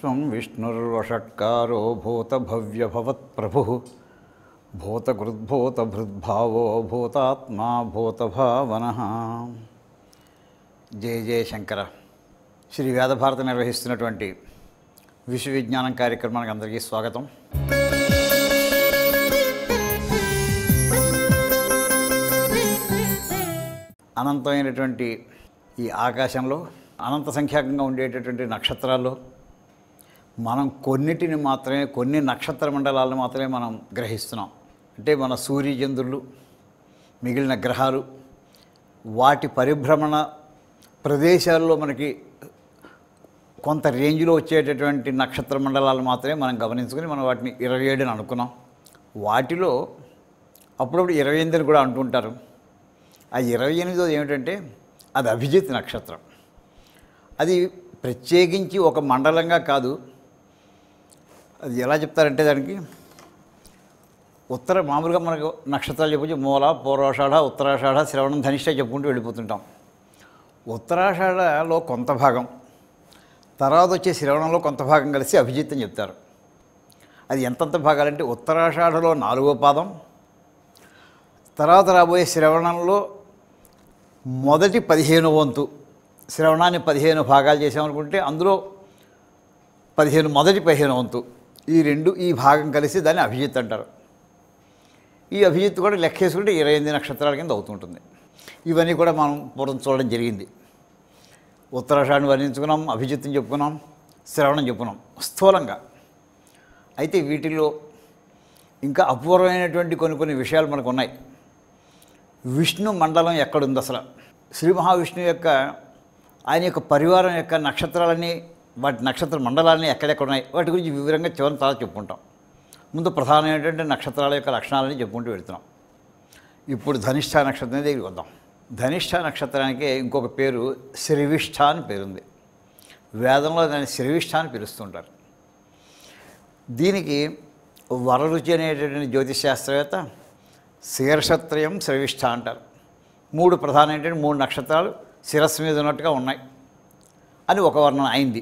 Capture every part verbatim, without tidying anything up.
విశ్వం విష్ణుర్వషట్కారో భూతభవ్యభవత్ప్రభుః భూతకృద్భూతభృద్భావో భూతాత్మా భూతభావనః. జయ జయ శంకర. శ్రీ వేదభారత నిర్వహిస్తున్నటువంటి విశ్వవిజ్ఞానం కార్యక్రమానికి అందరికీ స్వాగతం. అనంతమైనటువంటి ఈ ఆకాశంలో అనంత సంఖ్యాకంగా ఉండేటటువంటి నక్షత్రాల్లో మనం కొన్నిటిని మాత్రమే, కొన్ని నక్షత్ర మండలాలను మాత్రమే మనం గ్రహిస్తున్నాం. అంటే మన సూర్యచంద్రులు, మిగిలిన గ్రహాలు, వాటి పరిభ్రమణ ప్రదేశాల్లో మనకి కొంత రేంజ్లో వచ్చేటటువంటి నక్షత్ర మండలాలు మాత్రమే మనం గమనించుకొని మనం వాటిని ఇరవై ఏడు అని అనుకున్నాం. వాటిలో అప్పుడప్పుడు ఇరవై ఎనిమిది కూడా అంటుంటారు. ఆ ఇరవై ఎనిమిదోది ఏమిటంటే అది అభిజిత్ నక్షత్రం. అది ప్రత్యేకించి ఒక మండలంగా కాదు. అది ఎలా చెప్తారంటే దానికి ఉత్తర మామూలుగా మనకు నక్షత్రాలు చెప్పొచ్చు మూల, పూర్వాషాఢ, ఉత్తరాషాఢ, శ్రవణం, ధనిష్ట చెప్పుకుంటూ వెళ్ళిపోతుంటాం. ఉత్తరాషాఢలో కొంత భాగం, తర్వాత వచ్చే శ్రవణంలో కొంత భాగం కలిసి అభిజిత్ అని చెప్తారు. అది ఎంతంత భాగాలంటే ఉత్తరాషాఢలో నాలుగో పాదం, తర్వాత రాబోయే శ్రవణంలో మొదటి పదిహేను వంతు. శ్రవణాన్ని పదిహేను భాగాలు చేసామనుకుంటే అందులో పదిహేను మొదటి పదిహేను వంతు, ఈ రెండు ఈ భాగం కలిసి దాన్ని అభిజిత్ అంటారు. ఈ అభిజిత్ కూడా లెక్కేసుకుంటే ఇరవై ఎనిమిది నక్షత్రాల కింద అవుతుంటుంది. ఇవన్నీ కూడా మనం పూర్వం చూడడం జరిగింది. ఉత్తరాషాఢని వర్ణించుకున్నాం, అభిజిత్ని చెప్పుకున్నాం, శ్రవణం చెప్పుకున్నాం స్థూలంగా. అయితే వీటిల్లో ఇంకా అపూర్వమైనటువంటి కొన్ని కొన్ని విషయాలు మనకు ఉన్నాయి. విష్ణు మండలం ఎక్కడుంది అసలు? శ్రీ మహావిష్ణువు యొక్క ఆయన యొక్క పరివారం యొక్క నక్షత్రాలన్నీ, వాటి నక్షత్ర మండలాన్ని ఎక్కడెక్కడ ఉన్నాయి వాటి గురించి వివరంగా చివరి తర్వాత చెప్పుకుంటాం. ముందు ప్రధానమైనటువంటి నక్షత్రాల యొక్క లక్షణాలని చెప్పుకుంటూ వెళ్తున్నాం. ఇప్పుడు ధనిష్ఠ నక్షత్రం దగ్గరికి వద్దాం. ధనిష్ఠ నక్షత్రానికి ఇంకొక పేరు శ్రవిష్ఠ అని పేరుంది. వేదంలో దాన్ని శ్రవిష్ఠ అని పిలుస్తుంటారు. దీనికి వరరుచి అనేటటువంటి జ్యోతిష్ శాస్త్రవేత్త శీర్షత్రయం శ్రవిష్ఠ అంటారు. మూడు ప్రధానమైనటువంటి మూడు నక్షత్రాలు శిరస్సు మీద ఉన్నట్టుగా ఉన్నాయి అని ఒక వర్ణన అయింది.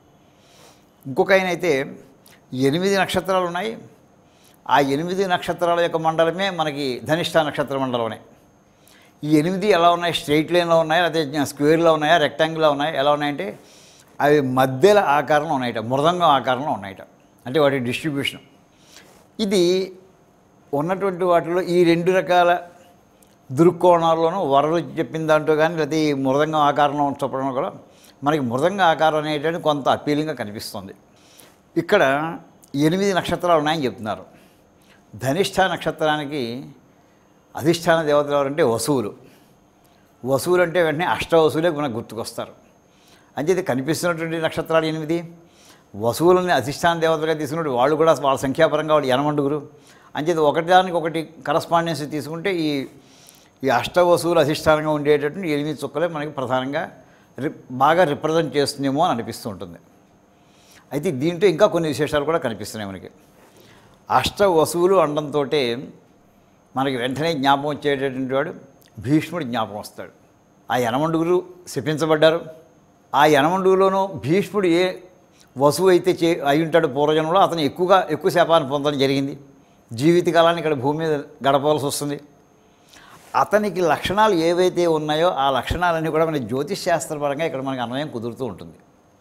ఇంకొక ఆయన అయితే ఎనిమిది నక్షత్రాలు ఉన్నాయి, ఆ ఎనిమిది నక్షత్రాల యొక్క మండలమే మనకి ధనిష్ఠ నక్షత్ర మండలమే. ఈ ఎనిమిది ఎలా ఉన్నాయి? స్ట్రైట్ లైన్లో ఉన్నాయా, లేకపోతే స్క్వేర్లో ఉన్నాయా, రెక్టాంగిల్లో ఉన్నాయా? ఎలా ఉన్నాయంటే అవి మధ్యల ఆకారంలో ఉన్నాయట, మృదంగం ఆకారంలో ఉన్నాయట. అంటే వాటి డిస్ట్రిబ్యూషన్. ఇది ఉన్నటువంటి వాటిలో ఈ రెండు రకాల దృక్కోణాల్లోనూ వరలు చెప్పిన దాంట్లో కానీ లేకపోతే ఈ మృదంగం ఆకారంలో చెప్పడం కూడా మనకి మృదంగ ఆకారం అనేటువంటి కొంత అపీలింగ్గా కనిపిస్తుంది. ఇక్కడ ఎనిమిది నక్షత్రాలు ఉన్నాయని చెప్తున్నారు. ధనిష్ఠ నక్షత్రానికి అధిష్టాన దేవతలు ఎవరంటే వసువులు. వసువులు అంటే వెంటనే అష్టవసువులే మనకు గుర్తుకొస్తారు. అంచేది కనిపిస్తున్నటువంటి నక్షత్రాలు ఎనిమిది. వసువులని అధిష్టాన దేవతలుగా తీసుకున్నట్టు వాళ్ళు కూడా వాళ్ళ సంఖ్యాపరంగా వాళ్ళు ఎనమండుగురు. అంచేది ఒకటిదానికి ఒకటి కరస్పాండెన్స్ తీసుకుంటే ఈ ఈ అష్టవసువులు అధిష్టానంగా ఉండేటటువంటి ఎనిమిది చుక్కలే మనకి ప్రధానంగా రి బాగా రిప్రజెంట్ చేస్తుందేమో అని అనిపిస్తూ ఉంటుంది. అయితే దీంట్లో ఇంకా కొన్ని విశేషాలు కూడా కనిపిస్తున్నాయి మనకి. అష్టవసువులు అనడంతో మనకి వెంటనే జ్ఞాపకం వచ్చేటటువంటి వాడు భీష్ముడు జ్ఞాపకం వస్తాడు. ఆ యనమండుగురు శపించబడ్డారు. ఆ యనమండుగులోనూ భీష్ముడు ఏ వసువు అయితే చే అయి ఉంటాడు పూర్వజన్మలో అతను ఎక్కువగా ఎక్కువ శాపాన్ని పొందడం జరిగింది. జీవితకాలాన్ని ఇక్కడ భూమి మీద గడపవలసి వస్తుంది. అతనికి లక్షణాలు ఏవైతే ఉన్నాయో ఆ లక్షణాలన్నీ కూడా మన జ్యోతిష్ శాస్త్రపరంగా ఇక్కడ మనకి అన్వయం కుదురుతూ ఉంటుంది.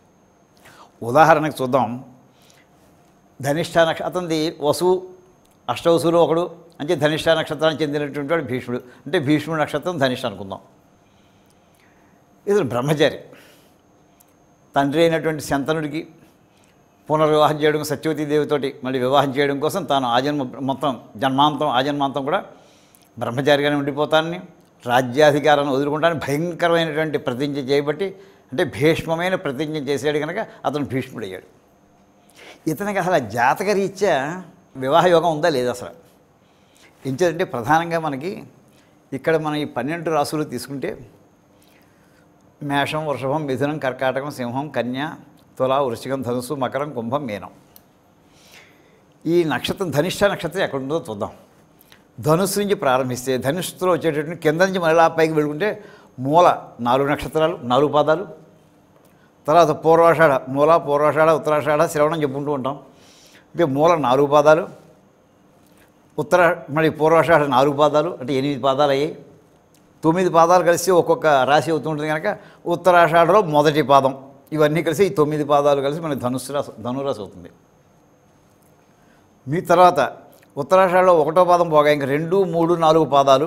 ఉదాహరణకు చూద్దాం. ధనిష్ఠ నక్ష అతనిది వసువు అష్టవసువులు ఒకడు, అంటే ధనిష్ఠ నక్షత్రానికి చెందినటువంటి వాడు భీష్ముడు. అంటే భీష్ముడు నక్షత్రం ధనిష్ఠ అనుకుందాం. ఇతను బ్రహ్మచారి. తండ్రి అయినటువంటి శంతనుడికి పునర్వివాహం చేయడం, సత్యవతీదేవితోటి మళ్ళీ వివాహం చేయడం కోసం తాను ఆజన్మ మొత్తం జన్మాంతం ఆజన్మాంతం కూడా బ్రహ్మచారిగానే ఉండిపోతానని, రాజ్యాధికారాన్ని వదులుకుంటానని భయంకరమైనటువంటి ప్రతిజ్ఞ చేయబట్టి, అంటే భీష్మమైన ప్రతిజ్ఞ చేసాడు కనుక అతను భీష్ముడయ్యాడు. ఇతనికి అసలు జాతకరీత్యా వివాహ యోగం ఉందా లేదా అసలు? ఎంచేదంటే ప్రధానంగా మనకి ఇక్కడ మనం ఈ పన్నెండు రాసులు తీసుకుంటే మేషం, వృషభం, మిథునం, కర్కాటకం, సింహం, కన్య, తుల, వృశ్చికం, ధనుసు, మకరం, కుంభం, మీనం. ఈ నక్షత్రం ధనిష్ఠ నక్షత్రం ఎక్కడుందో చూద్దాం. ధనుస్సు నుంచి ప్రారంభిస్తే ధనుస్సులో వచ్చేటటువంటి కింద నుంచి మళ్ళీ పైకి వెళ్ళుకుంటే మూల నాలుగు నక్షత్రాలు, నాలుగు పాదాలు. తర్వాత పూర్వాషాఢ, మూల, పూర్వాషాఢ, ఉత్తరాషాఢ, శ్రవణం చెప్పుకుంటూ ఉంటాం. అంటే మూల నాలుగు పాదాలు, ఉత్తర మరి పూర్వాషాఢ నాలుగు పాదాలు, అంటే ఎనిమిది పాదాలు అయ్యాయి. తొమ్మిది పాదాలు కలిసి ఒక్కొక్క రాశి అవుతుంటుంది కనుక ఉత్తరాషాఢలో మొదటి పాదం, ఇవన్నీ కలిసి ఈ తొమ్మిది పాదాలు కలిసి మనకి ధనుసు రాశి ధనురాశి అవుతుంది. మీ తర్వాత ఉత్తరాషాఢలో ఒకటో పాదం పోగా ఇంకా రెండు, మూడు, నాలుగు పాదాలు,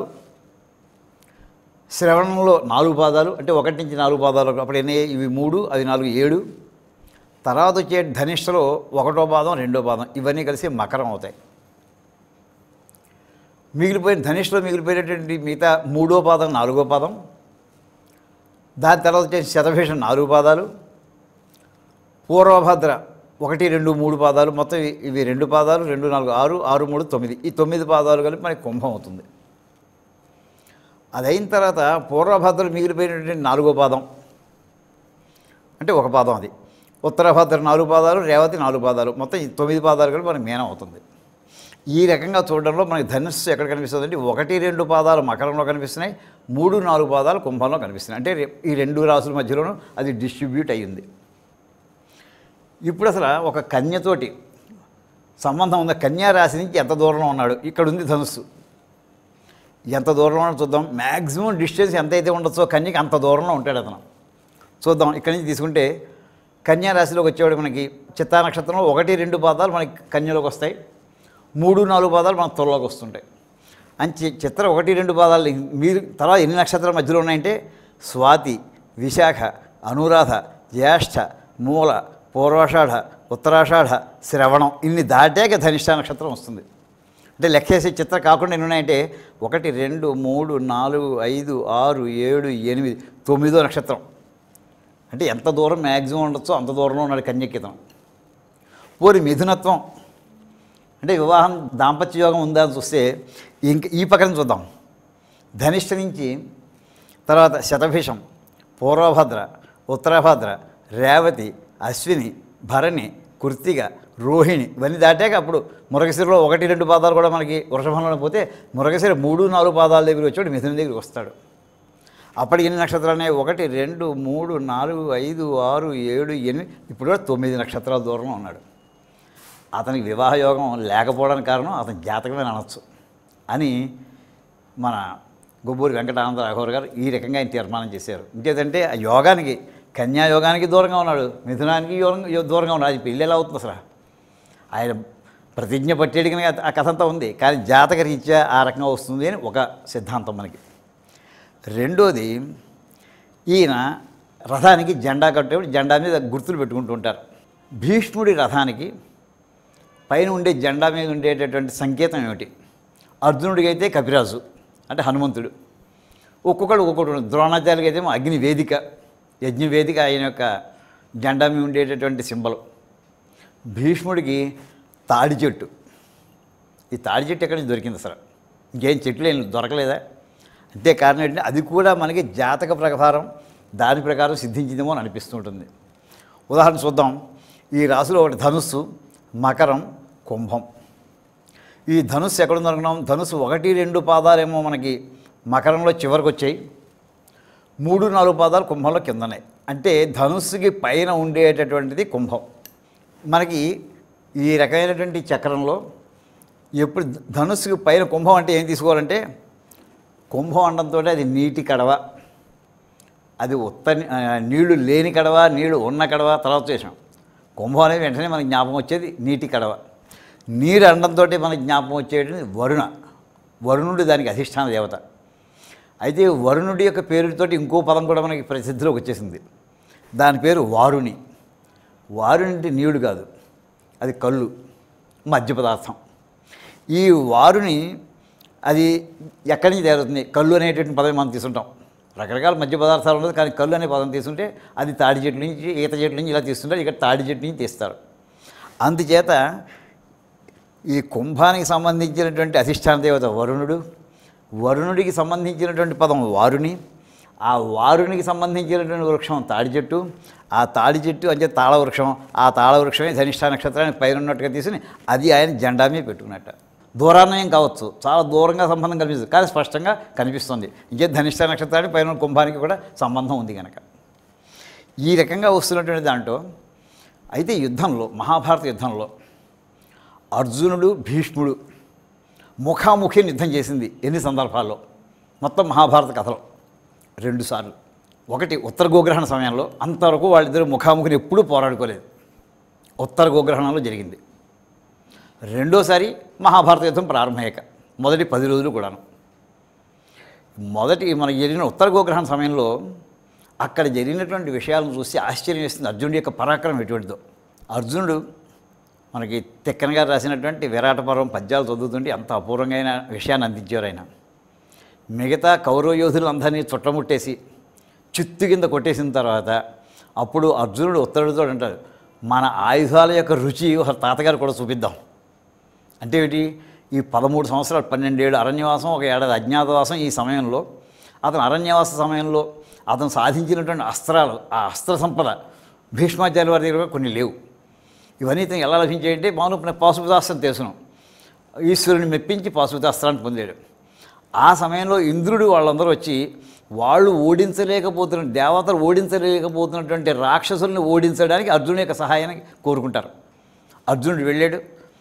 శ్రవణంలో నాలుగు పాదాలు, అంటే ఒకటి నుంచి నాలుగు పాదాలు, అప్పుడు ఎన్ని, ఇవి మూడు, అవి నాలుగు, ఏడు. తర్వాత వచ్చే ధనిష్టలో ఒకటో పాదం, రెండో పాదం, ఇవన్నీ కలిసి మకరం అవుతాయి. మిగిలిపోయిన ధనిష్టలో మిగిలిపోయినటువంటి మిగతా మూడో పాదం, నాలుగో పాదం, దాని తర్వాత వచ్చే శతభిషం నాలుగు పాదాలు, పూర్వభద్ర ఒకటి, రెండు, మూడు పాదాలు, మొత్తం ఇవి రెండు పాదాలు, రెండు, నాలుగు, ఆరు, ఆరు, మూడు, తొమ్మిది, ఈ తొమ్మిది పాదాలు కలిపి మనకి కుంభం అవుతుంది. అది అయిన తర్వాత పూర్వభద్రలు మిగిలిపోయినటువంటి నాలుగో పాదం, అంటే ఒక పాదం అది, ఉత్తరభద్ర నాలుగు పాదాలు, రేవతి నాలుగు పాదాలు, మొత్తం ఈ తొమ్మిది పాదాలు కలిపి మనకి మీనం అవుతుంది. ఈ రకంగా చూడడంలో మనకి ధనుస్సు ఎక్కడ కనిపిస్తుంది అంటే ఒకటి, రెండు పాదాలు మకరంలో కనిపిస్తున్నాయి, మూడు, నాలుగు పాదాలు కుంభంలో కనిపిస్తున్నాయి. అంటే ఈ రెండు రాసుల మధ్యలోనూ అది డిస్ట్రిబ్యూట్ అయ్యింది. ఇప్పుడు అసలు ఒక కన్యతోటి సంబంధం ఉన్న కన్యా రాశి నుంచి ఎంత దూరంలో ఉన్నాడు, ఇక్కడ ఉంది ధనుస్సు, ఎంత దూరంలో ఉన్నాడో చూద్దాం. మ్యాక్సిమం డిస్టెన్స్ ఎంతైతే ఉండొచ్చో కన్యకి అంత దూరంలో ఉంటాడు అతను. చూద్దాం. ఇక్కడి నుంచి తీసుకుంటే కన్యా రాశిలోకి వచ్చేవాడు మనకి చిత్తా నక్షత్రంలో ఒకటి, రెండు పాదాలు మనకి కన్యలోకి వస్తాయి, మూడు, నాలుగు పాదాలు మన త్వరలోకి వస్తుంటాయి. అని చిత్ర ఒకటి, రెండు పాదాలు మీరు తర్వాత ఎన్ని నక్షత్రాల మధ్యలో ఉన్నాయంటే స్వాతి, విశాఖ, అనురాధ, జ్యేష్ఠ, మూల, పూర్వాషాఢ, ఉత్తరాషాఢ, శ్రవణం, ఇన్ని దాటాక ధనిష్ట నక్షత్రం వస్తుంది. అంటే లెక్కేసే చిత్ర కాకుండా ఎన్ని ఉన్నాయంటే ఒకటి, రెండు, మూడు, నాలుగు, ఐదు, ఆరు, ఏడు, ఎనిమిది, తొమ్మిదో నక్షత్రం. అంటే ఎంత దూరం మ్యాక్సిమం ఉండొచ్చో అంత దూరంలో ఉన్నాడు కన్యకితం. పోరి మిథునత్వం అంటే వివాహం దాంపత్య యోగం ఉందా అని చూస్తే ఇంక ఈ పక్కన చూద్దాం. ధనిష్ట నుంచి తర్వాత శతభిషం, పూర్వభద్ర, ఉత్తరభద్ర, రేవతి, అశ్విని, భరణి, కృత్తిక, రోహిణి, ఇవన్నీ దాటాక అప్పుడు మృగశిరలో ఒకటి, రెండు పాదాలు కూడా మనకి వృషభంలో పోతే మృగశిర మూడు, నాలుగు పాదాల దగ్గర వచ్చాడు మిథున దగ్గరికి వస్తాడు. అప్పటికి ఎన్ని నక్షత్రాలు ఉన్నాయి? ఒకటి, రెండు, మూడు, నాలుగు, ఐదు, ఆరు, ఏడు, ఎనిమిది, ఇప్పుడు కూడా తొమ్మిది నక్షత్రాల దూరంలో ఉన్నాడు. అతనికి వివాహ యోగం లేకపోవడానికి కారణం అతని జాతకమే అనొచ్చు అని మన గొబ్బూరి వెంకటానంద రాఘవర్ గారు ఈ రకంగా ఆయన తీర్మానం చేశారు. ఇంకేదంటే ఆ యోగానికి కన్యా యోగానికి దూరంగా ఉన్నాడు, మిథునానికి యోగం దూరంగా ఉన్నాడు. అది పెళ్ళి ఎలా అవుతుంది అసలు? ఆయన ప్రతిజ్ఞ పట్టేడికి ఆ కథ అంతా ఉంది, కానీ జాతక రీత్యా ఆ రకంగా వస్తుంది అని ఒక సిద్ధాంతం మనకి. రెండోది, ఈయన రథానికి జెండా కట్టేప్పుడు జెండా మీద గుర్తులు పెట్టుకుంటూ ఉంటారు. భీష్ముడి రథానికి పైన ఉండే జెండా మీద ఉండేటటువంటి సంకేతం ఏమిటి? అర్జునుడికి అయితే కపిరాజు అంటే హనుమంతుడు, ఒక్కొక్కడు ఒక్కొక్కడు. ద్రోణాచార్యులకి అయితే అగ్ని వేదిక, యజ్ఞవేదిక ఆయన యొక్క జెండా మీద ఉండేటటువంటి సింబల్. భీష్ముడికి తాడి చెట్టు. ఈ తాడి చెట్టు ఎక్కడి నుంచి దొరికింది అసలు? ఇంకేం చెట్లు ఏం దొరకలేదా? అంతే కారణం ఏంటంటే అది కూడా మనకి జాతక ప్రకారం దాని ప్రకారం సిద్ధించిందేమో అని అనిపిస్తుంటుంది. ఉదాహరణ చూద్దాం. ఈ రాశిలో ఒకటి ధనుస్సు, మకరం, కుంభం. ఈ ధనుస్సు ఎక్కడుంది అనుకున్నాం? ధనుస్సు ఒకటి, రెండు పాదాలేమో మనకి మకరంలో చివరికి వచ్చాయి, మూడు, నాలుగు పాదాలు కుంభంలో కింద ఉన్నాయి. అంటే ధనుస్సుకి పైన ఉండేటటువంటిది కుంభం. మనకి ఈ రకమైనటువంటి చక్రంలో ఎప్పుడు ధనుస్సుకి పైన కుంభం అంటే ఏం తీసుకోవాలంటే, కుంభం అనడంతో అది నీటి కడవ, అది ఉత్త నీళ్లు లేని కడవ, నీళ్లు ఉన్న కడవ తర్వాత చేసాం. కుంభం అనేది వెంటనే మనకి జ్ఞాపకం వచ్చేది నీటి కడవ. నీరు అనడంతో మనకి జ్ఞాపకం వచ్చేది వరుణ. వరుణుడు దానికి అధిష్టాన దేవత. అయితే వరుణుడి యొక్క పేరుతోటి ఇంకో పదం కూడా మనకి ప్రసిద్ధిలోకి వచ్చేసింది. దాని పేరు వారుణి. వారుని అంటే నీడు కాదు, అది కళ్ళు, మద్య పదార్థం. ఈ వారుని అది ఎక్కడి నుంచి తయారవుతుంది? కళ్ళు అనేటువంటి పదం మనం తీసుకుంటాం. రకరకాల మద్య పదార్థాలు ఉండదు, కానీ కళ్ళు అనే పదం తీసుకుంటే అది తాడి చెట్టు నుంచి, ఈత చెట్టు నుంచి ఇలా తీస్తుంటారు, ఇక్కడ తాడి చెట్టు నుంచి తీస్తారు. అందుచేత ఈ కుంభానికి సంబంధించినటువంటి అధిష్టాన దేవత వరుణుడు, వరుణుడికి సంబంధించినటువంటి పదం వారుని, ఆ వారునికి సంబంధించినటువంటి వృక్షం తాడి చెట్టు, ఆ తాడి చెట్టు అంటే తాళ వృక్షం, ఆ తాళ వృక్షమే ధనిష్ట నక్షత్రానికి పైన ఉన్నట్టుగా తీసుకుని అది ఆయన జెండా మీద పెట్టుకున్నట్ట. దూరాన్నం కావచ్చు, చాలా దూరంగా సంబంధం కనిపిస్తుంది, కానీ స్పష్టంగా కనిపిస్తుంది. ఇంకే ధనిష్ట నక్షత్రానికి పైన కుంభానికి కూడా సంబంధం ఉంది కనుక. ఈ రకంగా వస్తున్నటువంటి దాంట్లో అయితే యుద్ధంలో మహాభారత యుద్ధంలో అర్జునుడు భీష్ముడు ముఖాముఖి యుద్ధం చేసింది ఎన్ని సందర్భాల్లో మొత్తం మహాభారత కథలో రెండుసార్లు. ఒకటి ఉత్తర గోగ్రహణ సమయంలో, అంతవరకు వాళ్ళిద్దరు ముఖాముఖిని ఎప్పుడూ పోరాడుకోలేదు, ఉత్తర గోగ్రహణంలో జరిగింది. రెండోసారి మహాభారత యుద్ధం ప్రారంభమయ్యాక మొదటి పది రోజులు కూడాను. మొదటి మనకి జరిగిన ఉత్తర గోగ్రహణ సమయంలో అక్కడ జరిగినటువంటి విషయాలను చూసి ఆశ్చర్యం వేస్తుంది అర్జునుడి యొక్క పరాక్రమం ఎటువంటిదో. అర్జునుడు మనకి తిక్కన గారు రాసినటువంటి విరాట పర్వం పద్యాలు చదువుతుంటే అంత అపూర్వంగా విషయాన్ని అందించారు ఆయన. మిగతా కౌరవ యోధులందరినీ చుట్టముట్టేసి చిత్తు కింద కొట్టేసిన తర్వాత అప్పుడు అర్జునుడు ఉత్తరుడితో అంటాడు, మన ఆయుధాల యొక్క రుచి ఒక తాతగారు కూడా చూపిద్దాం. అంటే ఏమిటి, ఈ పదమూడు సంవత్సరాలు పన్నెండేళ్ళు అరణ్యవాసం, ఒక ఏడాది అజ్ఞాతవాసం, ఈ సమయంలో అతను అరణ్యవాస సమయంలో అతను సాధించినటువంటి అస్త్రాలు, ఆ అస్త్ర సంపద భీష్మాచార్య వారి దగ్గర కొన్ని లేవు. ఇవన్నీ ఇతను ఎలా లభించాయంటే మామూలు పాశుపతాస్త్రం తెలుసును, ఈశ్వరుని మెప్పించి పాశుపతాస్త్రాన్ని పొందాడు. ఆ సమయంలో ఇంద్రుడు వాళ్ళందరూ వచ్చి వాళ్ళు ఓడించలేకపోతున్న దేవతలు ఓడించలేకపోతున్నటువంటి రాక్షసుల్ని ఓడించడానికి అర్జునుడి యొక్క సహాయాన్ని కోరుకుంటారు. అర్జునుడు వెళ్ళాడు,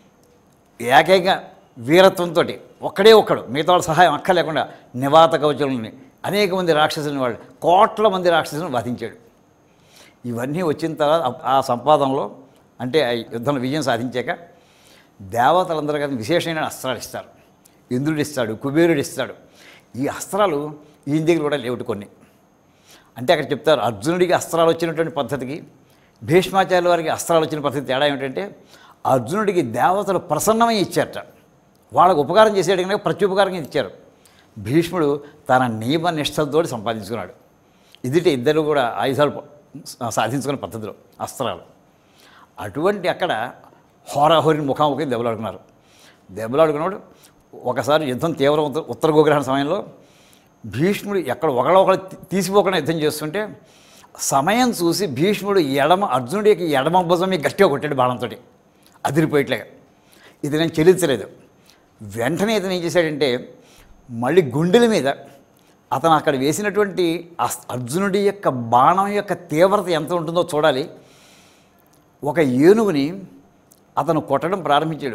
ఏకైక వీరత్వంతో ఒక్కడే ఒక్కడు, మిగతా వాళ్ళ సహాయం అక్కర్లేకుండా నివాత కవచులని అనేక మంది రాక్షసులని వాళ్ళు కోట్ల మంది రాక్షసులను వధించాడు. ఇవన్నీ వచ్చిన తర్వాత ఆ సంపాదనలో అంటే ఆ యుద్ధంలో విజయం సాధించాక దేవతలందరూ కానీ విశేషమైన అస్త్రాలు ఇస్తారు. ఇంద్రుడు ఇస్తాడు, కుబేరుడు ఇస్తాడు. ఈ అస్త్రాలు ఈయన దగ్గర కూడా లేవుటి కొన్ని. అంటే అక్కడ చెప్తారు అర్జునుడికి అస్త్రాలు వచ్చినటువంటి పద్ధతికి భీష్మాచార్యుల వారికి అస్త్రాలు వచ్చిన పద్ధతి తేడా ఏమిటంటే అర్జునుడికి దేవతలు ప్రసన్నమై ఇచ్చారట, వాళ్ళకు ఉపకారం చేసేటి కనుక ప్రత్యుపకారంగా ఇచ్చారు. భీష్ముడు తన నియమ నిష్టలతో సంపాదించుకున్నాడు. ఇదిటే ఇద్దరు కూడా ఆయుధాలు సాధించుకునే పద్ధతిలో అస్త్రాలు. అటువంటి అక్కడ హోరాహోరిని ముఖాముఖి దెబ్బలాడుకున్నారు. దెబ్బలాడుకున్నాడు ఒకసారి యుద్ధం తీవ్ర ఉత్తర గోగ్రహణ సమయంలో భీష్ముడు ఎక్కడ ఒకళ్ళ ఒకళ్ళు తీసిపోకుండా యుద్ధం చేస్తుంటే సమయం చూసి భీష్ముడు ఎడమ అర్జునుడికి ఎడమ భుజం గట్టిగా కొట్టాడు బాణంతో, అదిరిపోయేట్లేగా. ఇది నేను చెల్లించలేదు. వెంటనే ఇతను ఏం చేశాడంటే మళ్ళీ గుండెల మీద అతను అక్కడ వేసినటువంటి అర్జునుడి యొక్క బాణం యొక్క తీవ్రత ఎంత ఉంటుందో చూడాలి. ఒక ఏనుగుని అతను కొట్టడం ప్రారంభించాడు.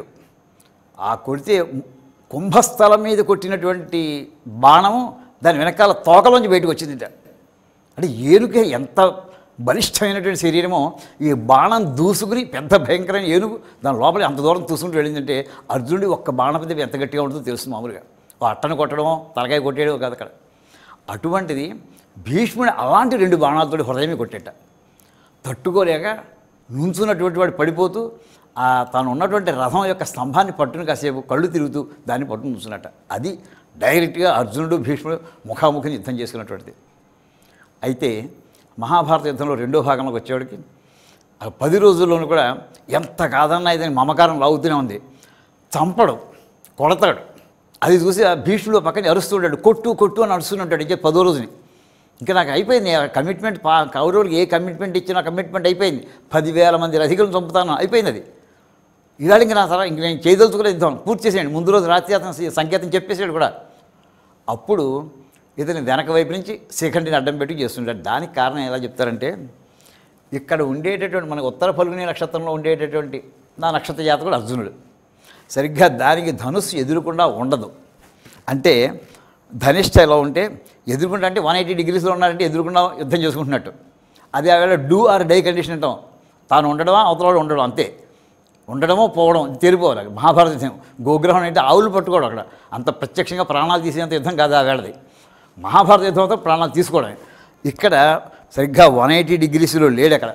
ఆ కొడితే కుంభస్థలం మీద కొట్టినటువంటి బాణము దాని వెనకాల తోకలోంచి బయటకు వచ్చిందిట. అంటే ఏనుగు ఎంత బలిష్టమైనటువంటి శరీరమో ఈ బాణం దూసుకుని పెద్ద భయంకరమైన ఏనుగు దాని లోపల అంత దూరం దూసుకుంటూ వెళ్ళిందంటే అర్జునుడి ఒక్క బాణం పెద్ద ఎంత గట్టిగా ఉంటుందో తెలుస్తుంది. మామూలుగా అట్టను కొట్టడమో తలకాయ కొట్టేయడమో కాదు అక్కడ. అటువంటిది భీష్ముడు అలాంటి రెండు బాణాలతో హృదయమే కొట్టేట. తట్టుకోలేక నుంచున్నటువంటి వాడు పడిపోతూ ఆ తాను ఉన్నటువంటి రథం యొక్క స్తంభాన్ని పట్టుకుని కాసేపు కళ్ళు తిరుగుతూ దాన్ని పట్టుకుని కూర్చున్నట్ట. అది డైరెక్ట్గా అర్జునుడు భీష్ముడు ముఖాముఖిని యుద్ధం చేసుకున్నటువంటిది. అయితే మహాభారత యుద్ధంలో రెండో భాగంలోకి వచ్చేవాడికి ఆ పది రోజుల్లోనూ కూడా ఎంత కాదన్నా ఇదని మమకారం లాగుతూనే ఉంది. చంపడు, కొడతాడు. అది చూసి ఆ భీష్ముడు పక్కన అరుస్తుంటాడు, కొట్టు కొట్టు అని అరుస్తుంటాడు. ఇంకే పదో రోజుని ఇంకా నాకు అయిపోయింది కమిట్మెంట్. పా కౌరవులకు ఏ కమిట్మెంట్ ఇచ్చినా కమిట్మెంట్ అయిపోయింది. పదివేల మంది రథికులను చంపుతాను అయిపోయింది. అది ఇవాళ ఇంక నా సరే ఇంక నేను చేయదలుచుకునే యుద్ధం పూర్తి చేసేయండి. ముందు రోజు రాత్రి అతను సంకేతం చెప్పేసాడు కూడా. అప్పుడు ఇతని వెనక వైపు నుంచి శిఖండిని అడ్డం పెట్టి చేస్తుంటాడు. దానికి కారణం ఎలా చెప్తారంటే ఇక్కడ ఉండేటటువంటి మనకు ఉత్తర ఫల్గుని నక్షత్రంలో ఉండేటటువంటి నా నక్షత్ర జాతకుడు అర్జునుడు. సరిగ్గా దానికి ధనుస్సు ఎదురుకుండా ఉండదు. అంటే ధనిష్ట ఎలా ఉంటే ఎదురుకుండా అంటే వన్ ఎయిటీ డిగ్రీస్లో ఉన్నారంటే ఎదురుకుండా యుద్ధం చేసుకుంటున్నట్టు. అది ఆవేళ డూ ఆర్ డై కండిషన్ అంటాం. తాను ఉండడమా అవతల ఉండడం అంతే. ఉండడమో పోవడం తెలిపోవాలి. మహాభారత యుద్ధం గోగ్రహం అంటే ఆవులు పట్టుకోవడం. అక్కడ అంత ప్రత్యక్షంగా ప్రాణాలు తీసేంత యుద్ధం కాదు ఆ వేళది. మహాభారత యుద్ధం అంతా ప్రాణాలు తీసుకోవడమే. ఇక్కడ సరిగ్గా వన్ ఎయిటీ డిగ్రీస్లో లేడు. అక్కడ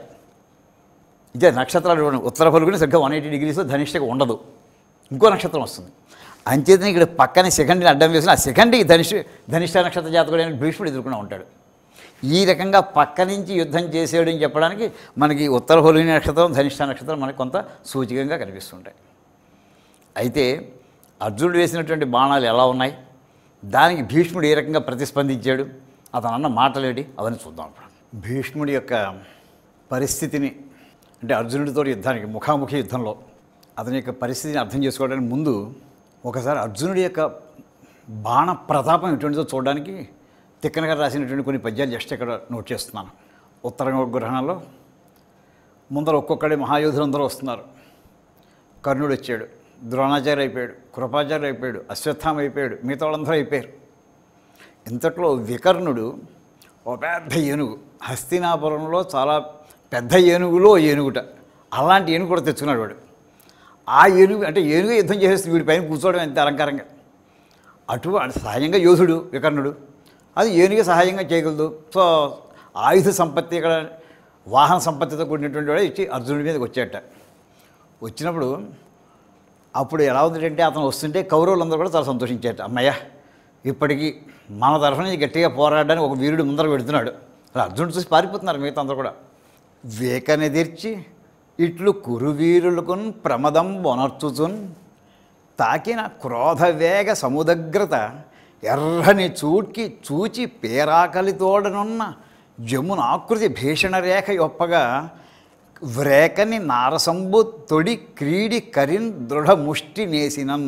ఇదే నక్షత్రాలు ఉత్తర ఫల్గుని సరిగ్గా వన్ ఎయిటీ డిగ్రీస్లో ధనిష్టగా ఉండదు. ఇంకో నక్షత్రం వస్తుంది. అంచేతనే ఇక్కడ పక్కనే సెకండ్ని అడ్డం వేసిన ఆ సెకండ్కి ధనిష్ట ధనిష్ట నక్షత్ర జాతకుడు అయిన భీష్ముడు ఎదుర్కొన్నా ఉంటాడు. ఈ రకంగా పక్క నుంచి యుద్ధం చేసేవాడు అని చెప్పడానికి మనకి ఉత్తర ఫల్గుని నక్షత్రం ధనిష్ట నక్షత్రం మనకు కొంత సూచికంగా కనిపిస్తుంటాయి. అయితే అర్జునుడు వేసినటువంటి బాణాలు ఎలా ఉన్నాయి, దానికి భీష్ముడు ఏ రకంగా ప్రతిస్పందించాడు, అతను అన్న మాటలేటి అవన్నీ చూద్దాం. ఇప్పుడు భీష్ముడి యొక్క పరిస్థితిని అంటే అర్జునుడితో యుద్ధానికి ముఖాముఖి యుద్ధంలో అతని యొక్క పరిస్థితిని అర్థం చేసుకోవడానికి ముందు ఒకసారి అర్జునుడి యొక్క బాణ ప్రతాపం ఎటువంటిదో చూడడానికి తిక్కన గారు రాసినటువంటి కొన్ని పద్యాలు జస్ట్ ఇక్కడ నోట్ చేస్తున్నాను. ఉత్తర గ్రహణంలో ముందర ఒక్కొక్కడే మహాయోధులందరూ వస్తున్నారు. కర్ణుడు వచ్చాడు, ద్రోణాచార్య అయిపోయాడు, కృపాచార్య అయిపోయాడు, అశ్వత్థామ అయిపోయాడు, మిగతా వాళ్ళందరూ అయిపోయారు. ఇంతట్లో వికర్ణుడు ఒక పెద్ద ఏనుగు, హస్తినాపురంలో చాలా పెద్ద ఏనుగులో ఏనుగుట, అలాంటి ఏనుగు కూడా తెచ్చుకున్నాడు వాడు. ఆ ఏనుగు అంటే ఏనుగు యుద్ధం చేసేస్తుంది, వీడి పైన కూర్చోవడం ఎంత అలంకారంగా. అటు సహాయంగా యోధుడు వికర్ణుడు, అది ఏనుగు సహాయంగా చేయగలదు. సో ఆయుధ సంపత్తి, ఇక్కడ వాహన సంపత్తితో కూడినటువంటి వాడు ఇచ్చి అర్జునుడి మీదకి వచ్చేట. వచ్చినప్పుడు అప్పుడు ఎలా ఉందంటే అతను వస్తుంటే కౌరవులందరూ కూడా చాలా సంతోషించేట. అమ్మయ్య, ఇప్పటికీ మన తరఫున నుంచి గట్టిగా పోరాడడానికి ఒక వీరుడు ముందర పెడుతున్నాడు. అర్జునుడు చూసి పారిపోతున్నారు మిగతా అందరూ కూడా. వేకనెదిర్చి ఇట్లు కురువీరులకున్ ప్రమదం బొనర్చుచున్ తాకిన క్రోధవేగ సముదగ్రత ఎర్రని చూడ్కి చూచి పేరాకలితోడనున్న జమునాకృతి భీషణ రేఖ యొప్పగా వ్రేకని నారసంబు తొడి క్రీడి కరిన్ దృఢ ముష్టి నేసినన్.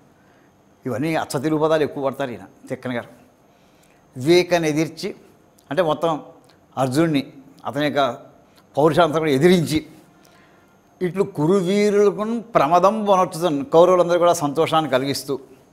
ఇవన్నీ అచ్చ తెలుగు పదాలు ఎక్కువ పడతారు ఈయన తిక్కన గారు. వివేకని ఎదిర్చి అంటే మొత్తం అర్జునుడిని అతని యొక్క పౌరుషాంతం కూడా ఎదిరించి ఇట్లు కురువీరులకు ప్రమదం వనొచ్చుతుంది, కౌరవులందరూ కూడా సంతోషాన్ని కలిగిస్తూ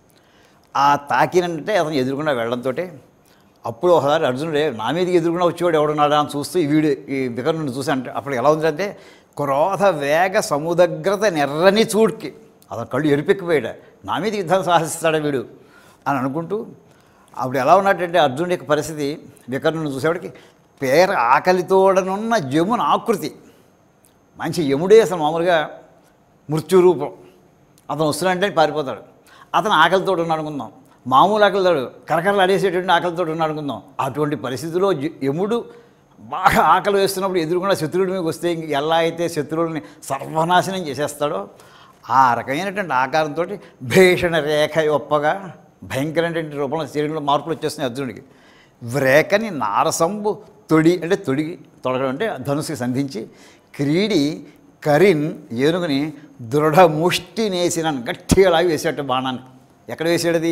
ఆ తాకినంటే అతను ఎదురుకుండా వెళ్ళడంతో అప్పుడు ఒకసారి అర్జునుడే నా మీదకి ఎదురుకుండా వచ్చేవాడు ఎవడున్నాడా అని చూస్తూ ఈ వీడు ఈ వికర్ణుడిని చూసి అంటే అప్పుడు ఎలా ఉందంటే క్రోధ వేగ సముదగ్రత నెర్రని చూడ్కి అతను కళ్ళు ఎరిపెక్కిపోయాడు, నా మీద యుద్ధం సాహసిస్తాడా వీడు అని అనుకుంటూ. అప్పుడు ఎలా ఉన్నట్టంటే అర్జునుడి యొక్క పరిస్థితి వికర్ణుడిని చూసేవాడికి పేర ఆకలితోడనున్న జమున ఆకృతి, మంచి యముడే అసలు మామూలుగా మృత్యురూపం. అతను వస్తున్నాడంటే పారిపోతాడు. అతను ఆకలితో ఉన్నాడు అనుకుందాం, మామూలు ఆకలితోడు కరకరలు అడేసేటువంటి ఆకలితో ఉన్నాడు అనుకుందాం. అటువంటి పరిస్థితిలో యముడు బాగా ఆకలి వేస్తున్నప్పుడు ఎదురుకుండా శత్రువుడి మీద వస్తే ఎలా అయితే శత్రువులని సర్వనాశనం చేసేస్తాడో ఆ రకమైనటువంటి ఆకారంతో భీషణ రేఖ ఒప్పగా భయంకరమైనటువంటి రూపంలో శరీరంలో మార్పులు వచ్చేస్తున్నాయి అర్జునుడికి. వ్రేకని నారసంబు తొడి అంటే తొడిగి తొడగడం అంటే ధనుసుకి సంధించి క్రీడి కరిన్ ఏనుగుని దృఢ ముష్టి నేసిన గట్టిగా లాగి వేసేట బాణాన్ని. ఎక్కడ వేసాడది?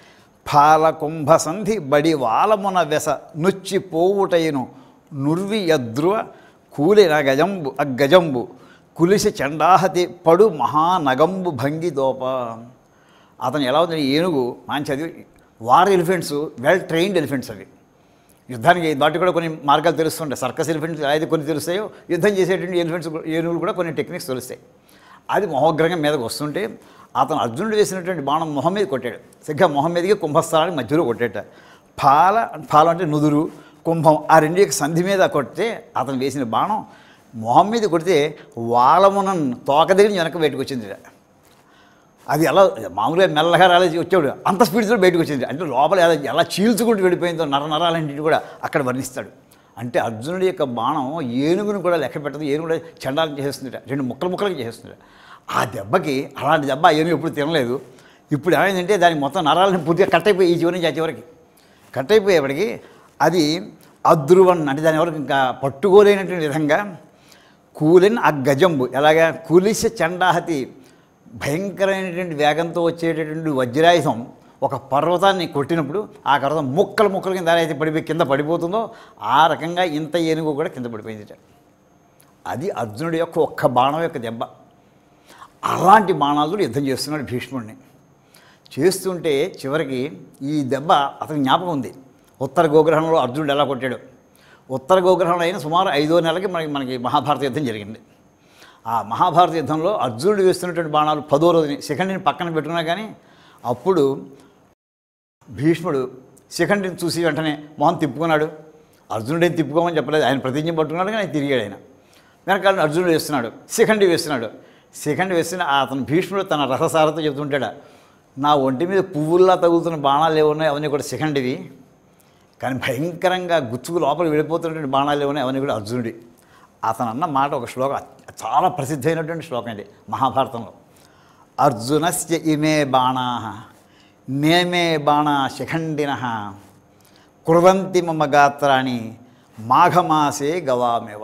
ఫాలకుంభ సంధి బడి వాలమున వెస నుచ్చి పోవుటైను నుర్వి యద్రువ కూలిన గజంబు అగ్గజంబు కులిసి చండాహతి పడు మహానగంబు భంగి దోప. అతను ఎలా ఉంది ఏనుగు మంచి అది war elephants, well trained elephants అవి. యుద్ధానికి వాటి కూడా కొన్ని మార్గాలు తెలుస్తుంటాయి. సర్కస్ ఎలిఫెంట్స్ అయితే కొన్ని తెలుస్తాయో, యుద్ధం చేసేటువంటి ఎలిఫెంట్స్ ఏనుగులు కూడా కొన్ని టెక్నిక్స్ తెలుస్తాయి. అది మహోగ్రంగం మీదకి వస్తుంటే అతను అర్జునుడు వేసినటువంటి బాణం మొహం మీద కొట్టాడు. సరిగ్గా మొహం మీదకి కుంభస్థలానికి మధ్యలో కొట్టేట. ఫాల ఫాలం అంటే నుదురు, కుంభం ఆ రెండు యొక్క సంధి మీద కొడితే అతను వేసిన బాణం మొహం మీద కొడితే వాలమున తోక దగ్గర వెనక బయటకు వచ్చింది. అది ఎలా మామూలుగా మెల్లగా రాలేసి వచ్చాడు, అంత స్పీడ్తో బయటకు వచ్చింది. అంటే లోపల ఎలా ఎలా చీల్చుకుంటూ వెళ్ళిపోయిందో నర నరాలన్నింటినీ కూడా అక్కడ వర్ణిస్తాడు. అంటే అర్జునుడి యొక్క బాణం ఏనుగును కూడా లెక్క పెట్టదు, ఏనుగు కూడా చండాలం చేసేస్తుందట, రెండు ముక్కలు ముక్కలకి చేసేస్తుందట. ఆ దెబ్బకి అలాంటి దెబ్బ ఏనుగు ఎప్పుడు తినలేదు. ఇప్పుడు ఏమైందంటే దానికి మొత్తం నరాలని పూర్తిగా కట్ అయిపోయి ఈ చివరి నుంచి ఆ చివరికి కట్ అయిపోయేప్పటికి అది అద్రువన్ అంటే దాని ఎవరికి ఇంకా పట్టుకోలేనటువంటి విధంగా కూలిన్ ఆ గజంబు ఎలాగా కులిసి చండాహతి భయంకరమైనటువంటి వేగంతో వచ్చేటటువంటి వజ్రాయుధం ఒక పర్వతాన్ని కొట్టినప్పుడు ఆ పర్వతం ముక్కలు ముక్కలు కింద అయితే పడిపోయి కింద పడిపోతుందో ఆ రకంగా ఇంత ఏనుగు కూడా కింద పడిపోయింది. అది అర్జునుడి యొక్క ఒక్క బాణం యొక్క దెబ్బ. అలాంటి బాణాలతో యుద్ధం చేస్తున్నాడు భీష్ముడిని. చేస్తుంటే చివరికి ఈ దెబ్బ అతని జ్ఞాపకం ఉంది. ఉత్తర గోగ్రహంలో అర్జునుడు ఎలా కొట్టాడు. ఉత్తర గోగ్రహంలో అయిన సుమారు ఐదో నెలకి మనకి మనకి మహాభారత యుద్ధం జరిగింది. ఆ మహాభారత యుద్ధంలో అర్జునుడు వేస్తున్నటువంటి బాణాలు పదో రోజుని శిఖండిని పక్కన పెట్టుకున్నా కానీ అప్పుడు భీష్ముడు శిఖండిని చూసి వెంటనే మొహం తిప్పుకున్నాడు. అర్జునుడేం తిప్పుకోమని చెప్పలేదు, ఆయన ప్రతిజ్ఞ పట్టుకున్నాడు కానీ ఆయన తిరిగాడు. ఆయన వెనకాల అర్జునుడు వేస్తున్నాడు, శిఖండి వేస్తున్నాడు. శిఖండి వేస్తున్న అతను భీష్ముడు తన రససారతో చెబుతుంటాడు, నా ఒంటి మీద పువ్వుల్లా తగులుతున్న బాణాలు ఏమున్నాయి అవన్నీ కూడా శిఖండివి, కానీ భయంకరంగా గుచ్చుకు లోపలికి వెళ్ళిపోతున్నటువంటి బాణాలు ఏమున్నాయి అవన్నీ కూడా అర్జునుడి. అతను అన్న మాట ఒక శ్లోకం, చాలా ప్రసిద్ధమైనటువంటి శ్లోకం ఇది మహాభారతంలో. అర్జునస్య ఇమే బాణా నేమే బాణా శిఖండిన కుర్వంతి మమ గాత్రాన్ని మాఘమాసే గవామేవ.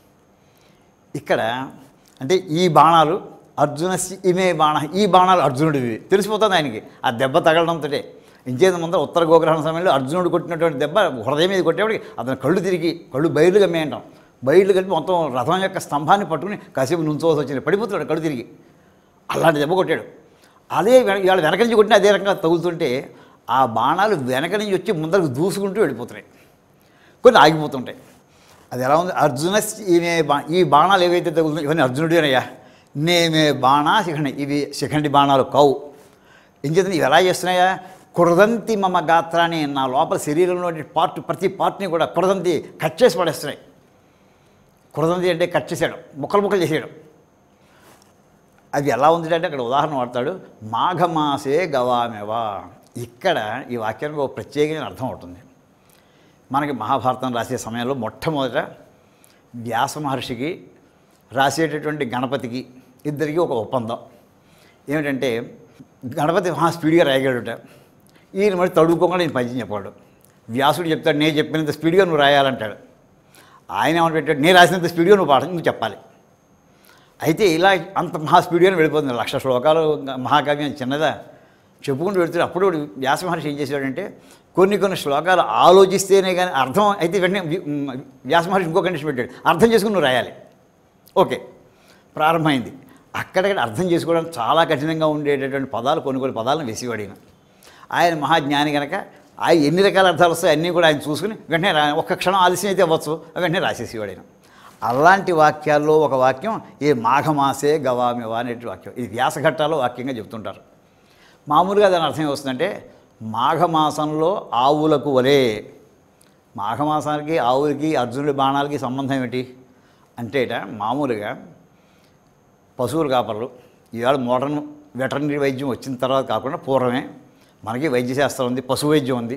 ఇక్కడ అంటే ఈ బాణాలు అర్జునస్య ఇమే బాణ, ఈ బాణాలు అర్జునుడివి తెలిసిపోతుంది ఆయనకి. ఆ దెబ్బ తగలడంతో ఇంచేత ముందర ఉత్తర గోగ్రహణ సమయంలో అర్జునుడు కొట్టినటువంటి దెబ్బ హృదయం మీద కొట్టేవాడికి అతను కళ్ళు తిరిగి కళ్ళు బయలు గమ్మేయంటాం, బయలు కలిపి మొత్తం రథం యొక్క స్తంభాన్ని పట్టుకుని కాసేపు నుంచోవలసి వచ్చింది, పడిపోతున్నాడు కళ్ళు తిరిగి. అలాంటి దెబ్బ కొట్టాడు. అదే ఇవాళ వెనక నుంచి కొట్టిన అదే రకంగా తగులుతుంటే ఆ బాణాలు వెనక నుంచి వచ్చి ముందరకు దూసుకుంటూ వెళ్ళిపోతున్నాయి, కొన్ని ఆగిపోతుంటాయి. అది ఎలా ఉంది? అర్జున ఈమె బా ఈ బాణాలు ఏవైతే తగులుతున్నాయి ఇవన్నీ అర్జునుడేనయ్యా, నేమే బాణా శిఖండి, ఇవి శిఖండి బాణాలు కావు. ఏం చేస్తుంది? ఇవి ఎలా చేస్తున్నాయా? కురదంతి మమ గాత్రాన్ని, నా లోపల శరీరంలో పార్ట్ ప్రతి పార్ట్ని కూడా కురదంతి కట్ చేసి పడేస్తున్నాయి. కురదంతి అంటే కట్ చేసేయడం, ముక్కలు ముక్కలు చేసేయడం. అది ఎలా ఉంది అంటే అక్కడ ఉదాహరణ వాడతాడు, మాఘమాసే గవామెవా. ఇక్కడ ఈ వాక్యానికి ఒక ప్రత్యేకమైన అర్థం అవుతుంది. మనకి మహాభారతం రాసే సమయంలో మొట్టమొదట వ్యాస మహర్షికి రాసేటటువంటి గణపతికి ఇద్దరికి ఒక ఒప్పందం ఏమిటంటే, గణపతి మహా స్పీడ్గా రాయగలట, ఈయన మరి తడుకోకుండా నేను పద్యం చెప్పాడు. వ్యాసుడు చెప్తాడు, నేను చెప్పినంత స్పీడ్గా నువ్వు రాయాలంటాడు. ఆయన ఏమని పెట్టాడు, నేను రాసినంత స్పీడ్గా నువ్వు పాఠం నువ్వు చెప్పాలి. అయితే ఇలా అంత మహా స్పీడ్గానే వెళ్ళిపోతుంది. లక్ష శ్లోకాలు మహాకావ్యం చిన్నదా చెప్పుకుంటూ వెళ్తాడు. అప్పుడు వ్యాస మహర్షి ఏం చేశాడంటే, కొన్ని కొన్ని శ్లోకాలు ఆలోచిస్తేనే కానీ అర్థం అయితే వెంటనే వ్యాస మహర్షి ఇంకో కండిషన్ పెట్టాడు, అర్థం చేసుకుని నువ్వు రాయాలి. ఓకే, ప్రారంభమైంది. అక్కడక్కడ అర్థం చేసుకోవడానికి చాలా కఠినంగా ఉండేటటువంటి పదాలు కొన్ని కొన్ని పదాలను వేసేవాడిన. ఆయన మహాజ్ఞాని కనుక ఆయన ఎన్ని రకాల అర్థాలు వస్తాయి అన్నీ కూడా ఆయన చూసుకుని వెంటనే రా ఒక్క క్షణం ఆలస్యం అయితే అవ్వచ్చు, వెంటనే రాసేసేవాడిన. అలాంటి వాక్యాల్లో ఒక వాక్యం ఏ మాఘమాసే గవామివా అనేటి వాక్యం. ఇది వ్యాసఘట్టాలో వాక్యంగా చెప్తుంటారు. మామూలుగా దాని అర్థం ఏమొస్తుందంటే, మాఘమాసంలో ఆవులకు వలే. మాఘమాసానికి ఆవులకి అర్జునుడి బాణాలకి సంబంధం ఏమిటి అంటేట, మామూలుగా పశువుల కాపర్లు ఇవాళ మోడర్న్ వెటర్నరీ వైద్యం వచ్చిన తర్వాత కాకుండా పూర్వమే మనకి వైద్యశాస్త్రం ఉంది, పశు వైద్యం ఉంది.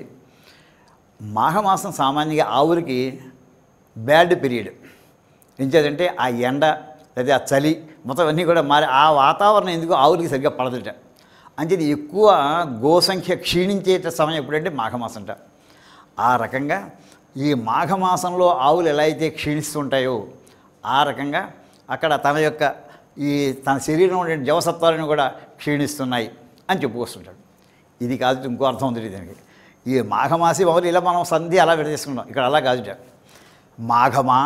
మాఘమాసం సామాన్యంగా ఆవులకి బ్యాడ్ పీరియడ్. ఏం చేయాలంటే ఆ ఎండ లేదా ఆ చలి మొత్తం అన్నీ కూడా మారి ఆ వాతావరణం ఎందుకు ఆవులకి సరిగ్గా పడదట. అంచేది ఎక్కువ గోసంఖ్య క్షీణించే సమయం ఎప్పుడంటే మాఘమాసం అంట. ఆ రకంగా ఈ మాఘమాసంలో ఆవులు ఎలా అయితే క్షీణిస్తుంటాయో ఆ రకంగా అక్కడ తన యొక్క ఈ తన శరీరంలో ఉండే జవసత్వాలను కూడా క్షీణిస్తున్నాయి అని చెప్పుకొస్తుంటాడు. ఇది కాదు, ఇంకో అర్థం ఉంది దీనికి. ఈ మాఘమాసి మామూలు ఇలా మనం సంధి అలా విడదీసుకున్నాం, ఇక్కడ అలా కాదుట. మాఘమా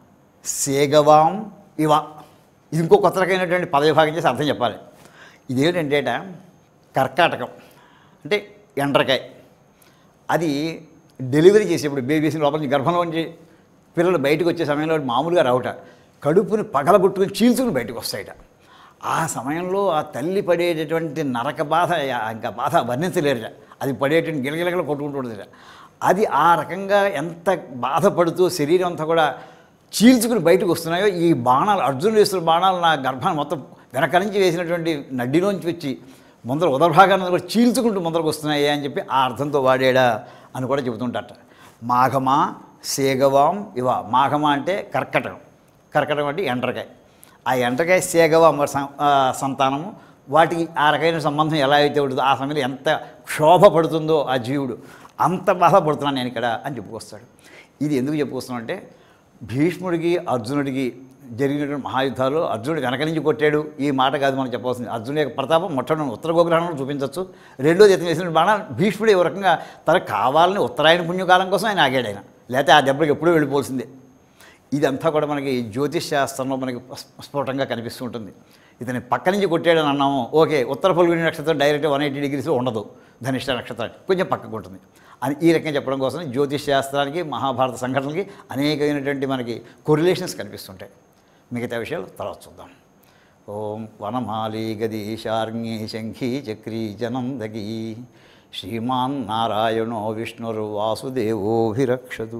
సేగవాం ఇవ, ఇది ఇంకో కొత్త రకమైనటువంటి పదవిభాగం చేసి అర్థం చెప్పాలి. ఇదేమిటంటేట కర్కాటకం అంటే ఎండ్రకాయ. అది డెలివరీ చేసేప్పుడు బేబీస్ని లోపల నుంచి గర్భంలోంచి పిల్లలు బయటకు వచ్చే సమయంలో మామూలుగా రావుట, కడుపుని పగలగొట్టుకుని చీల్చుకుని బయటకు వస్తాయట. ఆ సమయంలో ఆ తల్లి పడేటటువంటి నరక బాధ ఇంకా బాధ వర్ణించలేరుట. అది పడేటువంటి గిలగిలగలు కొట్టుకుంటుంటుందిట. అది ఆ రకంగా ఎంత బాధపడుతూ శరీరం అంతా కూడా చీల్చుకుని బయటకు వస్తున్నాయో ఈ బాణాలు, అర్జునుడు వేస్తున్న బాణాలు నా గర్భాన్ని మొత్తం వెనక నుంచి వేసినటువంటి నడ్డిలోంచి వచ్చి ముందర ఉదరభాగాన్ని కూడా చీల్చుకుంటూ ముందరకు వస్తున్నాయి అని చెప్పి ఆ అర్థంతో వాడాడా అని కూడా చెబుతుంటారట. మాఘమా సేగవాం ఇవ. మాఘమా అంటే కర్కటకం, కర్కటకం అంటే ఎండ్రకాయ. ఆ ఎండ్రకాయ సేగవాం సంతానము, వాటికి ఆ రకమైన సంబంధం ఎలా అయితే ఉంటుందో ఆ సమయంలో ఎంత క్షోభ పడుతుందో ఆ జీవుడు, అంత బాధపడుతున్నాను నేను ఇక్కడ అని చెప్పుకొస్తాడు. ఇది ఎందుకు చెప్పుకొస్తున్నాను అంటే, భీష్ముడికి అర్జునుడికి జరిగినటువంటి మహాయుద్ధాలు అర్జునుడు వెనక నుంచి కొట్టాడు ఈ మాట కాదు మనం చెప్పాల్సింది. అర్జునుడి యొక్క ప్రతాపం మొట్టమొదటి ఉత్తర గోగ్రహణంలో చూపించవచ్చు. రెండోది ఎత్తున వేసిన బాణాలు భీష్ముడు ఏ రకంగా తనకు కావాలని ఉత్తరాయణ పుణ్యకాలం కోసం ఆయన ఆగాడు. ఆయన లేకపోతే ఆ దెబ్బకి ఎప్పుడూ వెళ్ళిపోవాల్సిందే. ఇదంతా కూడా మనకి జ్యోతిష్ శాస్త్రంలో మనకి స్ఫుటంగా కనిపిస్తూ ఉంటుంది. ఇతని పక్క నుంచి కొట్టాడని అన్నాము, ఓకే, ఉత్తర ఫల్గుని నక్షత్రం డైరెక్ట్ వన్ ఎయిటీ డిగ్రీస్లో ఉండదు, ధనిష్ట నక్షత్రానికి కొంచెం పక్కకు ఉంటుంది అని ఈ రకంగా చెప్పడం కోసం జ్యోతిష్ శాస్త్రానికి మహాభారత సంఘటనలకి అనేకమైనటువంటి మనకి కొరిలేషన్స్ కనిపిస్తుంటాయి. మిగతా విషయాలు తర్వాత చూద్దాం. ఓం వనమాలి గదీశార్ఞీ శంఖీ చక్రీ జనందగీ శ్రీమాన్ నారాయణో విష్ణుర్ వాసుదేవోభిరక్షతు.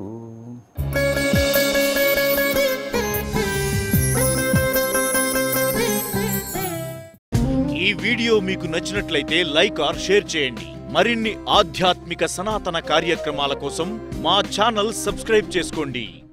ఈ వీడియో మీకు నచ్చినట్లయితే లైక్ ఆర్ షేర్ చేయండి. మరిన్ని ఆధ్యాత్మిక సనాతన కార్యక్రమాల కోసం మా ఛానల్ సబ్స్క్రైబ్ చేసుకోండి.